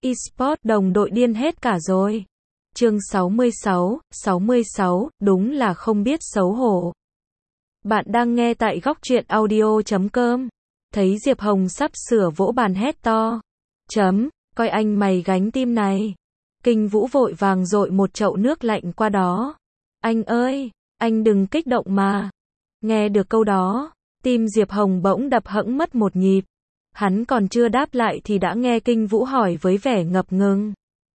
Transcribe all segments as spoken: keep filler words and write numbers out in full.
eSports đồng đội điên hết cả rồi. Chương sáu mươi sáu, sáu mươi sáu, đúng là không biết xấu hổ. Bạn đang nghe tại góc truyện audio chấm com. Thấy Diệp Hồng sắp sửa vỗ bàn hét to. Chấm, coi anh mày gánh tim này. Kinh Vũ vội vàng dội một chậu nước lạnh qua đó. Anh ơi, anh đừng kích động mà. Nghe được câu đó, tim Diệp Hồng bỗng đập hẫng mất một nhịp. Hắn còn chưa đáp lại thì đã nghe Kinh Vũ hỏi với vẻ ngập ngừng.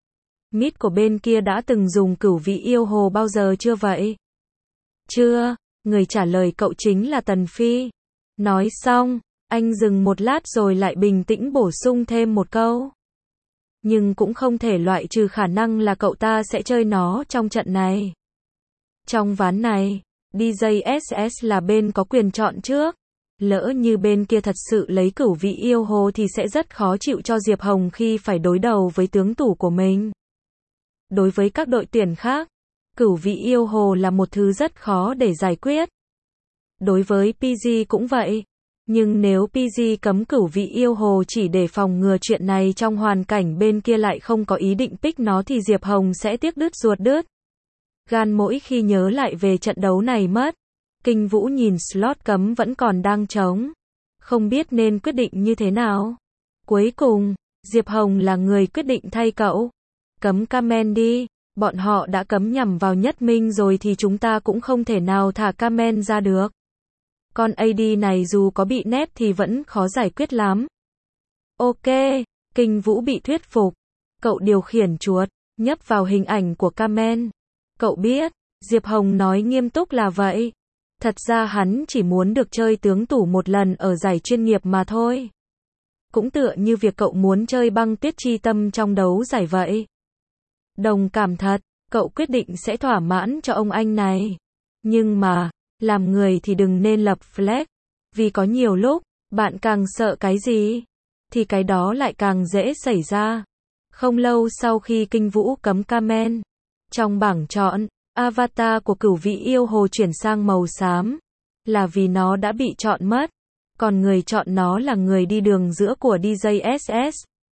Mít của bên kia đã từng dùng cửu vị yêu hồ bao giờ chưa vậy? Chưa, người trả lời cậu chính là Tần Phi. Nói xong, anh dừng một lát rồi lại bình tĩnh bổ sung thêm một câu. Nhưng cũng không thể loại trừ khả năng là cậu ta sẽ chơi nó trong trận này. Trong ván này, đê gi ét ét là bên có quyền chọn trước. Lỡ như bên kia thật sự lấy cửu vị yêu hồ thì sẽ rất khó chịu cho Diệp Hồng khi phải đối đầu với tướng tủ của mình. Đối với các đội tuyển khác, cửu vị yêu hồ là một thứ rất khó để giải quyết. Đối với pê giê cũng vậy. Nhưng nếu pê giê cấm cửu vị yêu hồ chỉ để phòng ngừa chuyện này trong hoàn cảnh bên kia lại không có ý định pick nó thì Diệp Hồng sẽ tiếc đứt ruột đứt gan mỗi khi nhớ lại về trận đấu này mất. Kinh Vũ nhìn slot cấm vẫn còn đang trống. Không biết nên quyết định như thế nào. Cuối cùng, Diệp Hồng là người quyết định thay cậu. Cấm Kamen đi, bọn họ đã cấm nhằm vào Nhất Minh rồi thì chúng ta cũng không thể nào thả Kamen ra được. Con a đê này dù có bị nép thì vẫn khó giải quyết lắm. Ok, Kinh Vũ bị thuyết phục. Cậu điều khiển chuột, nhấp vào hình ảnh của Kamen. Cậu biết, Diệp Hồng nói nghiêm túc là vậy. Thật ra hắn chỉ muốn được chơi tướng tủ một lần ở giải chuyên nghiệp mà thôi. Cũng tựa như việc cậu muốn chơi băng tuyết chi tâm trong đấu giải vậy. Đồng cảm thật, cậu quyết định sẽ thỏa mãn cho ông anh này. Nhưng mà, làm người thì đừng nên lập flag. Vì có nhiều lúc, bạn càng sợ cái gì, thì cái đó lại càng dễ xảy ra. Không lâu sau khi Kinh Vũ cấm Kamen, trong bảng chọn, avatar của cửu vị yêu hồ chuyển sang màu xám, là vì nó đã bị chọn mất. Còn người chọn nó là người đi đường giữa của đê gi ét ét.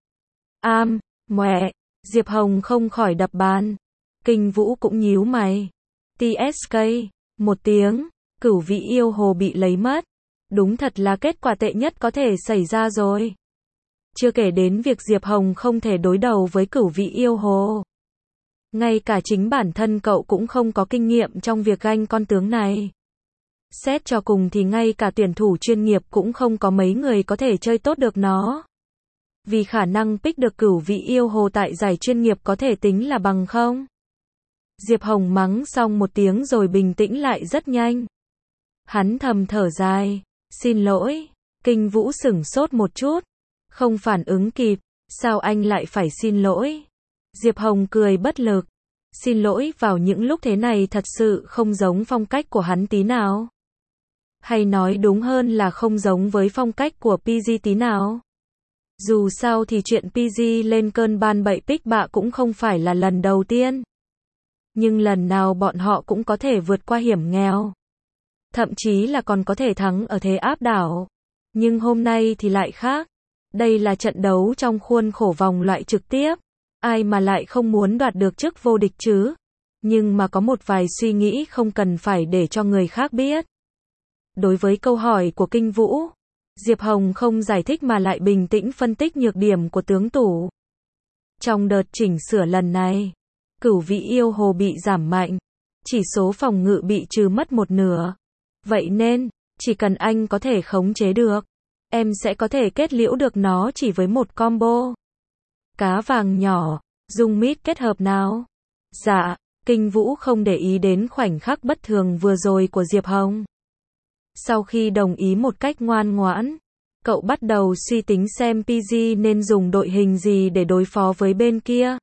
Am, mẹ, Diệp Hồng không khỏi đập bàn. Kinh Vũ cũng nhíu mày. tê ét ca, một tiếng, cửu vị yêu hồ bị lấy mất. Đúng thật là kết quả tệ nhất có thể xảy ra rồi. Chưa kể đến việc Diệp Hồng không thể đối đầu với cửu vị yêu hồ. Ngay cả chính bản thân cậu cũng không có kinh nghiệm trong việc ganh con tướng này. Xét cho cùng thì ngay cả tuyển thủ chuyên nghiệp cũng không có mấy người có thể chơi tốt được nó. Vì khả năng pick được cửu vị yêu hồ tại giải chuyên nghiệp có thể tính là bằng không. Diệp Hồng mắng xong một tiếng rồi bình tĩnh lại rất nhanh. Hắn thầm thở dài. Xin lỗi. Kinh Vũ sửng sốt một chút. Không phản ứng kịp. Sao anh lại phải xin lỗi? Diệp Hồng cười bất lực. Xin lỗi vào những lúc thế này thật sự không giống phong cách của hắn tí nào. Hay nói đúng hơn là không giống với phong cách của pê giê tí nào. Dù sao thì chuyện pê giê lên cơn ban bậy pick bạ cũng không phải là lần đầu tiên. Nhưng lần nào bọn họ cũng có thể vượt qua hiểm nghèo. Thậm chí là còn có thể thắng ở thế áp đảo. Nhưng hôm nay thì lại khác. Đây là trận đấu trong khuôn khổ vòng loại trực tiếp. Ai mà lại không muốn đoạt được chức vô địch chứ. Nhưng mà có một vài suy nghĩ không cần phải để cho người khác biết. Đối với câu hỏi của Kinh Vũ, Diệp Hồng không giải thích mà lại bình tĩnh phân tích nhược điểm của tướng tủ. Trong đợt chỉnh sửa lần này, cửu vị yêu hồ bị giảm mạnh, chỉ số phòng ngự bị trừ mất một nửa. Vậy nên, chỉ cần anh có thể khống chế được, em sẽ có thể kết liễu được nó chỉ với một combo. Cá vàng nhỏ, dùng mít kết hợp nào? Dạ, Kinh Vũ không để ý đến khoảnh khắc bất thường vừa rồi của Diệp Hồng. Sau khi đồng ý một cách ngoan ngoãn, cậu bắt đầu suy tính xem pê giê nên dùng đội hình gì để đối phó với bên kia.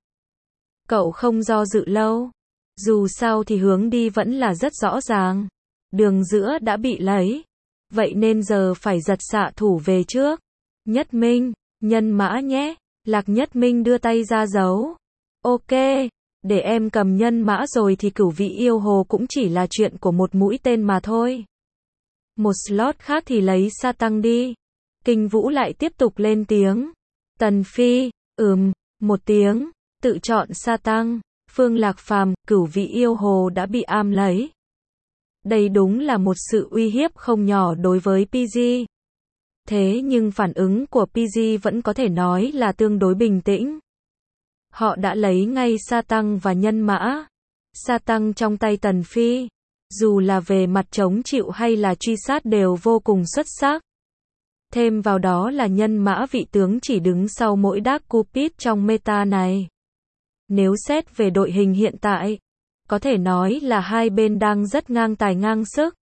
Cậu không do dự lâu. Dù sao thì hướng đi vẫn là rất rõ ràng. Đường giữa đã bị lấy. Vậy nên giờ phải giật xạ thủ về trước. Nhất Minh, nhân mã nhé. Lạc Nhất Minh đưa tay ra dấu. Ok, để em cầm nhân mã rồi thì cửu vị yêu hồ cũng chỉ là chuyện của một mũi tên mà thôi. Một slot khác thì lấy sa tăng đi. Kinh Vũ lại tiếp tục lên tiếng. Tần Phi, ừm, Một tiếng, tự chọn sa tăng, Phương Lạc Phàm, cửu vị yêu hồ đã bị am lấy. Đây đúng là một sự uy hiếp không nhỏ đối với pê giê. Thế nhưng phản ứng của pê giê vẫn có thể nói là tương đối bình tĩnh. Họ đã lấy ngay sa tăng và nhân mã. Sa tăng trong tay Tần Phi, dù là về mặt chống chịu hay là truy sát đều vô cùng xuất sắc. Thêm vào đó là nhân mã vị tướng chỉ đứng sau mỗi Dark Cupid trong meta này. Nếu xét về đội hình hiện tại, có thể nói là hai bên đang rất ngang tài ngang sức.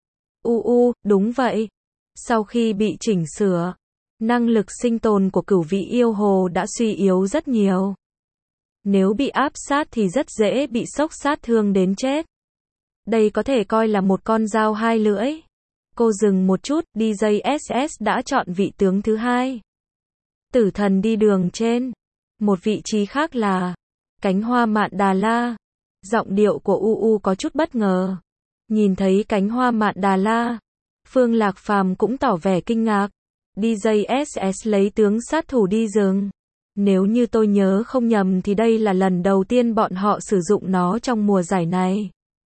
U u, đúng vậy. Sau khi bị chỉnh sửa, năng lực sinh tồn của cửu vị yêu hồ đã suy yếu rất nhiều. Nếu bị áp sát thì rất dễ bị sốc sát thương đến chết. Đây có thể coi là một con dao hai lưỡi. Cô dừng một chút, đê gi ét ét đã chọn vị tướng thứ hai. Tử thần đi đường trên. Một vị trí khác là cánh hoa mạn Đà La. Giọng điệu của u u có chút bất ngờ. Nhìn thấy cánh hoa mạn Đà La, Phương Lạc Phàm cũng tỏ vẻ kinh ngạc. đê gi ét ét lấy tướng sát thủ đi rừng. Nếu như tôi nhớ không nhầm thì đây là lần đầu tiên bọn họ sử dụng nó trong mùa giải này.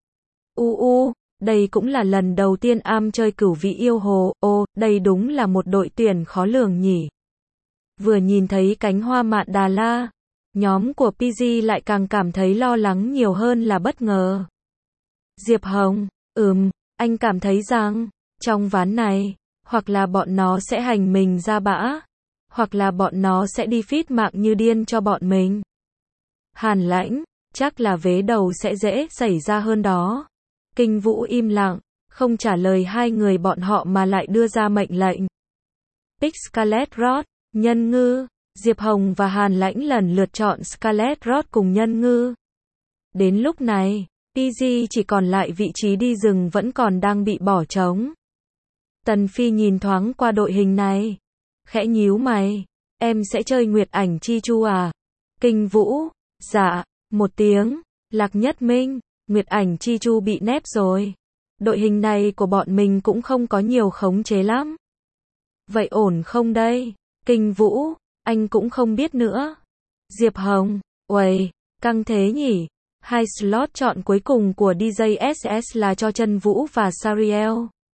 U u, đây cũng là lần đầu tiên am chơi cửu vị yêu hồ. Ô, đây đúng là một đội tuyển khó lường nhỉ. Vừa nhìn thấy cánh hoa mạn Đà La, nhóm của pê giê lại càng cảm thấy lo lắng nhiều hơn là bất ngờ. Diệp Hồng, ừm, anh cảm thấy rằng, trong ván này, hoặc là bọn nó sẽ hành mình ra bã, hoặc là bọn nó sẽ đi feed mạng như điên cho bọn mình. Hàn Lãnh, chắc là vế đầu sẽ dễ xảy ra hơn đó. Kinh Vũ im lặng, không trả lời hai người bọn họ mà lại đưa ra mệnh lệnh. Pick Scarlet Rot, Nhân Ngư, Diệp Hồng và Hàn Lãnh lần lượt chọn Scarlet Rot cùng Nhân Ngư. Đến lúc này, pê giê chỉ còn lại vị trí đi rừng vẫn còn đang bị bỏ trống. Tần Phi nhìn thoáng qua đội hình này, khẽ nhíu mày, em sẽ chơi Nguyệt Ảnh Chi Chu à? Kinh Vũ, dạ, một tiếng. Lạc Nhất Minh, Nguyệt Ảnh Chi Chu bị nép rồi. Đội hình này của bọn mình cũng không có nhiều khống chế lắm. Vậy ổn không đây? Kinh Vũ, anh cũng không biết nữa. Diệp Hồng, uầy, căng thế nhỉ? Hai slot chọn cuối cùng của đê gi ét ét là cho Chân Vũ và Sariel.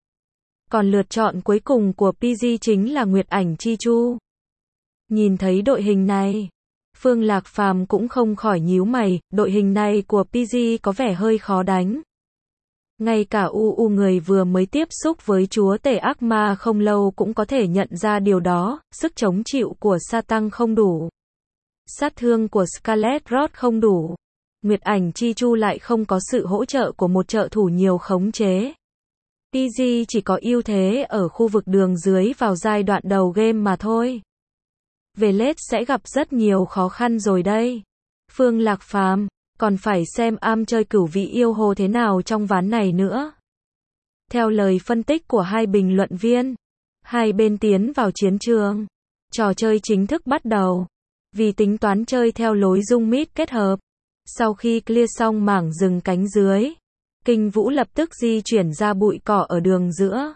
Còn lượt chọn cuối cùng của pê giê chính là Nguyệt Ảnh Chi Chu. Nhìn thấy đội hình này, Phương Lạc Phàm cũng không khỏi nhíu mày, đội hình này của pê giê có vẻ hơi khó đánh. Ngay cả u u người vừa mới tiếp xúc với chúa tể ác ma không lâu cũng có thể nhận ra điều đó, sức chống chịu của sa tăng không đủ. Sát thương của Scarlet Rot không đủ. Nguyệt Ảnh Chi Chu lại không có sự hỗ trợ của một trợ thủ nhiều khống chế. pê giê chỉ có ưu thế ở khu vực đường dưới vào giai đoạn đầu game mà thôi. Về late sẽ gặp rất nhiều khó khăn rồi đây. Phương Lạc Phàm, còn phải xem am chơi cửu vị yêu hồ thế nào trong ván này nữa. Theo lời phân tích của hai bình luận viên, hai bên tiến vào chiến trường. Trò chơi chính thức bắt đầu. Vì tính toán chơi theo lối dung mid kết hợp. Sau khi clear xong mảng rừng cánh dưới, Kinh Vũ lập tức di chuyển ra bụi cỏ ở đường giữa.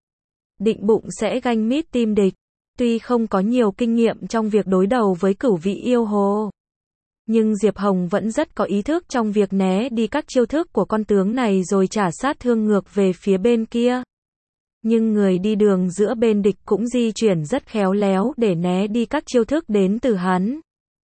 Định bụng sẽ ganh mid team địch. Tuy không có nhiều kinh nghiệm trong việc đối đầu với cửu vị yêu hồ, nhưng Diệp Hồng vẫn rất có ý thức trong việc né đi các chiêu thức của con tướng này rồi trả sát thương ngược về phía bên kia. Nhưng người đi đường giữa bên địch cũng di chuyển rất khéo léo để né đi các chiêu thức đến từ hắn.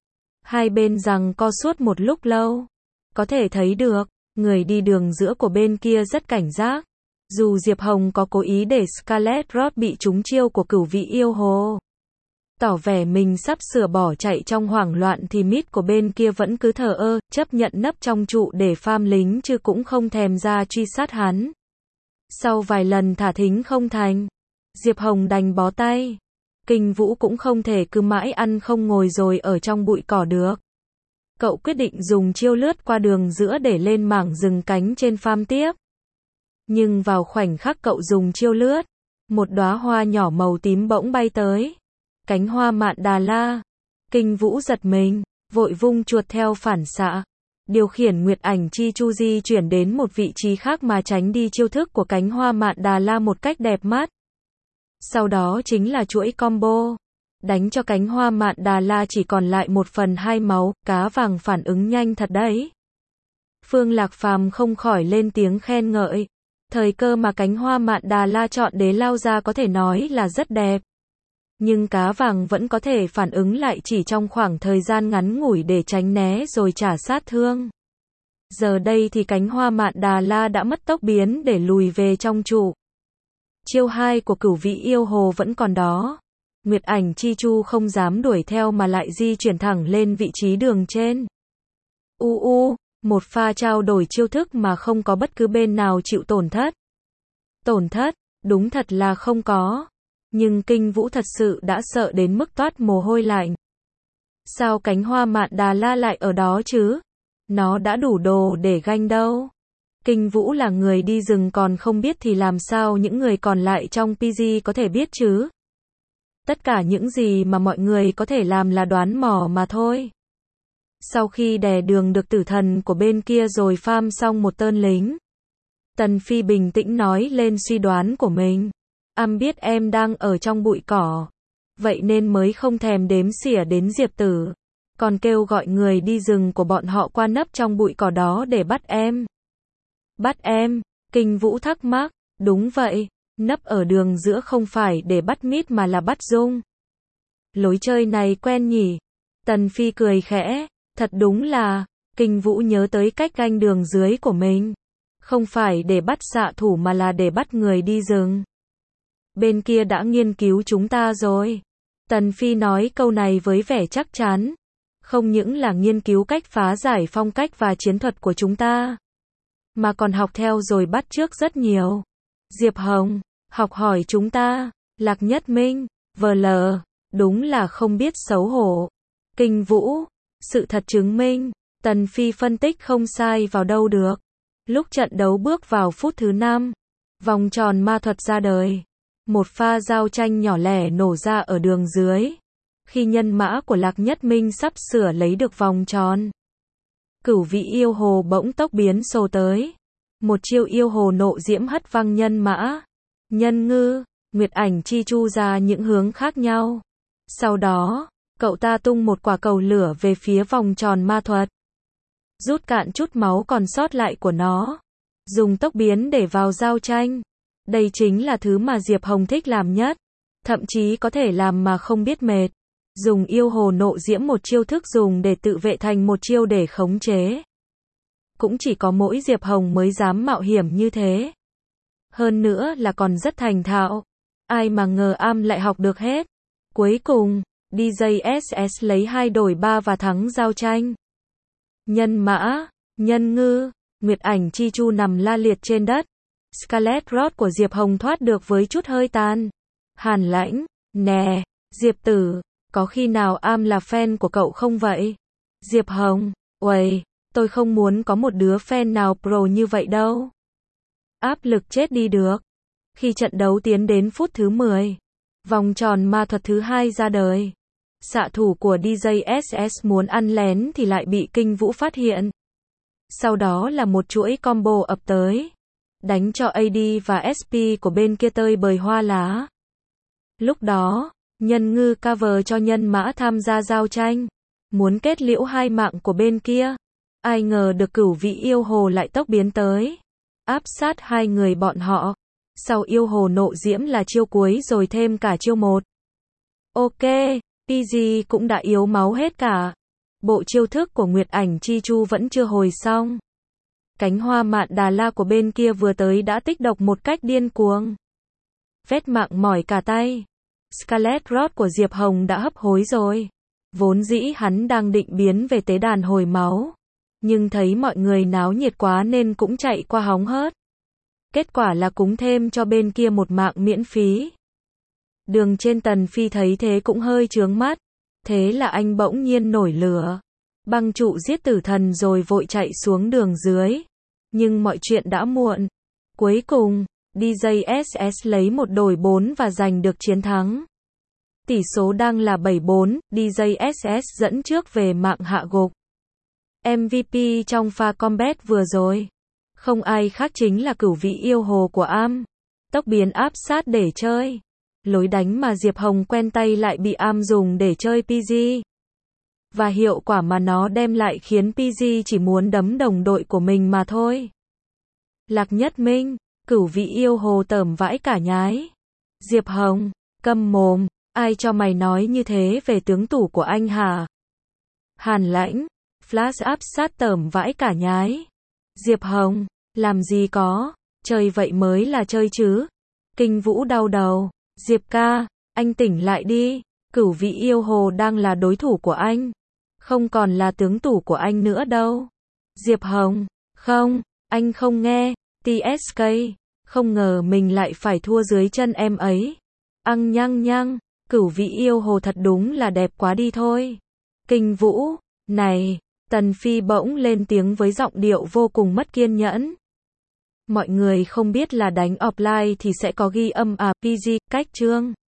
Hai bên giằng co suốt một lúc lâu. Có thể thấy được, người đi đường giữa của bên kia rất cảnh giác. Dù Diệp Hồng có cố ý để Scarlet Rot bị trúng chiêu của cửu vị yêu hồ, tỏ vẻ mình sắp sửa bỏ chạy trong hoảng loạn thì mid của bên kia vẫn cứ thờ ơ, chấp nhận nấp trong trụ để farm lính chứ cũng không thèm ra truy sát hắn. Sau vài lần thả thính không thành, Diệp Hồng đành bó tay. Kinh Vũ cũng không thể cứ mãi ăn không ngồi rồi ở trong bụi cỏ được. Cậu quyết định dùng chiêu lướt qua đường giữa để lên mảng rừng cánh trên farm tiếp. Nhưng vào khoảnh khắc cậu dùng chiêu lướt, một đóa hoa nhỏ màu tím bỗng bay tới. Cánh hoa mạn Đà La. Kinh Vũ giật mình, vội vung chuột theo phản xạ. Điều khiển Nguyệt Ảnh Chi Chu di chuyển đến một vị trí khác mà tránh đi chiêu thức của cánh hoa mạn Đà La một cách đẹp mắt. Sau đó chính là chuỗi combo. Đánh cho cánh hoa mạn Đà La chỉ còn lại một phần hai máu, cá vàng phản ứng nhanh thật đấy. Phương Lạc Phàm không khỏi lên tiếng khen ngợi. Thời cơ mà cánh hoa mạn Đà La chọn để lao ra có thể nói là rất đẹp. Nhưng cá vàng vẫn có thể phản ứng lại chỉ trong khoảng thời gian ngắn ngủi để tránh né rồi trả sát thương. Giờ đây thì cánh hoa mạn Đà La đã mất tốc biến để lùi về trong trụ. Chiêu hai của Cửu Vĩ Yêu Hồ vẫn còn đó. Nguyệt Ảnh Chi Chu không dám đuổi theo mà lại di chuyển thẳng lên vị trí đường trên. U u, một pha trao đổi chiêu thức mà không có bất cứ bên nào chịu tổn thất. Tổn thất, đúng thật là không có. Nhưng Kinh Vũ thật sự đã sợ đến mức toát mồ hôi lạnh. Sao cánh hoa mạn Đà La lại ở đó chứ? Nó đã đủ đồ để ganh đâu. Kinh Vũ là người đi rừng còn không biết thì làm sao những người còn lại trong pê giê có thể biết chứ? Tất cả những gì mà mọi người có thể làm là đoán mò mà thôi. Sau khi đè đường được tử thần của bên kia rồi farm xong một tên lính, Tần Phi bình tĩnh nói lên suy đoán của mình. Am biết em đang ở trong bụi cỏ, vậy nên mới không thèm đếm xỉa đến Diệp Tử, còn kêu gọi người đi rừng của bọn họ qua nấp trong bụi cỏ đó để bắt em. Bắt em? Kinh Vũ thắc mắc. Đúng vậy, nấp ở đường giữa không phải để bắt mít mà là bắt Dung. Lối chơi này quen nhỉ? Tần Phi cười khẽ. Thật đúng là, Kinh Vũ nhớ tới cách ganh đường dưới của mình. Không phải để bắt xạ thủ mà là để bắt người đi rừng. Bên kia đã nghiên cứu chúng ta rồi. Tần Phi nói câu này với vẻ chắc chắn. Không những là nghiên cứu cách phá giải phong cách và chiến thuật của chúng ta, mà còn học theo rồi bắt chước rất nhiều. Diệp Hồng, học hỏi chúng ta. Lạc Nhất Minh, vờ lờ, đúng là không biết xấu hổ. Kinh Vũ, sự thật chứng minh, Tần Phi phân tích không sai vào đâu được. Lúc trận đấu bước vào phút thứ năm, vòng tròn ma thuật ra đời. Một pha giao tranh nhỏ lẻ nổ ra ở đường dưới. Khi nhân mã của Lạc Nhất Minh sắp sửa lấy được vòng tròn, Cửu Vĩ Yêu Hồ bỗng tốc biến xô tới. Một chiêu yêu hồ nộ diễm hất văng nhân mã, nhân ngư, Nguyệt Ảnh Chi Chu ra những hướng khác nhau. Sau đó, cậu ta tung một quả cầu lửa về phía vòng tròn ma thuật, rút cạn chút máu còn sót lại của nó, dùng tốc biến để vào giao tranh. Đây chính là thứ mà Diệp Hồng thích làm nhất, thậm chí có thể làm mà không biết mệt. Dùng yêu hồ nộ diễm một chiêu thức dùng để tự vệ thành một chiêu để khống chế. Cũng chỉ có mỗi Diệp Hồng mới dám mạo hiểm như thế. Hơn nữa là còn rất thành thạo. Ai mà ngờ Am lại học được hết. Cuối cùng, đê gi ét ét lấy hai đổi ba và thắng giao tranh. Nhân mã, nhân ngư, Nguyệt Ảnh Chi Chu nằm la liệt trên đất. Scarlet Rod của Diệp Hồng thoát được với chút hơi tàn. Hàn Lãnh, nè, Diệp Tử, có khi nào Am là fan của cậu không vậy? Diệp Hồng, uầy, tôi không muốn có một đứa fan nào pro như vậy đâu. Áp lực chết đi được. Khi trận đấu tiến đến phút thứ mười, vòng tròn ma thuật thứ hai ra đời. Xạ thủ của đê gi ét ét muốn ăn lén thì lại bị Kinh Vũ phát hiện. Sau đó là một chuỗi combo ập tới, đánh cho a đê và ét pê của bên kia tơi bời hoa lá. Lúc đó, nhân ngư cover cho nhân mã tham gia giao tranh, muốn kết liễu hai mạng của bên kia. Ai ngờ được Cửu Vĩ Yêu Hồ lại tốc biến tới, áp sát hai người bọn họ. Sau yêu hồ nộ diễm là chiêu cuối rồi thêm cả chiêu một. Ok, pê giê cũng đã yếu máu hết cả. Bộ chiêu thức của Nguyệt Ảnh Chi Chu vẫn chưa hồi xong. Cánh hoa mạn Đà La của bên kia vừa tới đã tích độc một cách điên cuồng. Vết mạng mỏi cả tay. Scarlet Rod của Diệp Hồng đã hấp hối rồi. Vốn dĩ hắn đang định biến về tế đàn hồi máu, nhưng thấy mọi người náo nhiệt quá nên cũng chạy qua hóng hớt. Kết quả là cúng thêm cho bên kia một mạng miễn phí. Đường trên Tần Phi thấy thế cũng hơi chướng mắt. Thế là anh bỗng nhiên nổi lửa. Băng trụ giết tử thần rồi vội chạy xuống đường dưới. Nhưng mọi chuyện đã muộn. Cuối cùng, đê gi ét ét lấy một đổi bốn và giành được chiến thắng. Tỷ số đang là bảy bốn, đê gi ét ét dẫn trước về mạng hạ gục. em vê pê trong pha combat vừa rồi, không ai khác chính là Cửu Vĩ Yêu Hồ của Am. Tốc biến áp sát để chơi. Lối đánh mà Diệp Hồng quen tay lại bị am dùng để chơi pê giê. Và hiệu quả mà nó đem lại khiến pê giê chỉ muốn đấm đồng đội của mình mà thôi. Lạc Nhất Minh, Cửu Vị yêu hồ tởm vãi cả nhái. Diệp Hồng, câm mồm, ai cho mày nói như thế về tướng tủ của anh hả? Hàn Lãnh, flash áp sát tởm vãi cả nhái. Diệp Hồng, làm gì có, chơi vậy mới là chơi chứ. Kinh Vũ đau đầu, Diệp ca, anh tỉnh lại đi, Cửu Vị yêu hồ đang là đối thủ của anh. Không còn là tướng tủ của anh nữa đâu. Diệp Hồng, không, anh không nghe, tê ét ca, không ngờ mình lại phải thua dưới chân em ấy. Ăng nhăng nhăng, Cửu Vị yêu hồ thật đúng là đẹp quá đi thôi. Kinh Vũ, này, Tần Phi bỗng lên tiếng với giọng điệu vô cùng mất kiên nhẫn. Mọi người không biết là đánh offline thì sẽ có ghi âm à, pê giê, cách chương.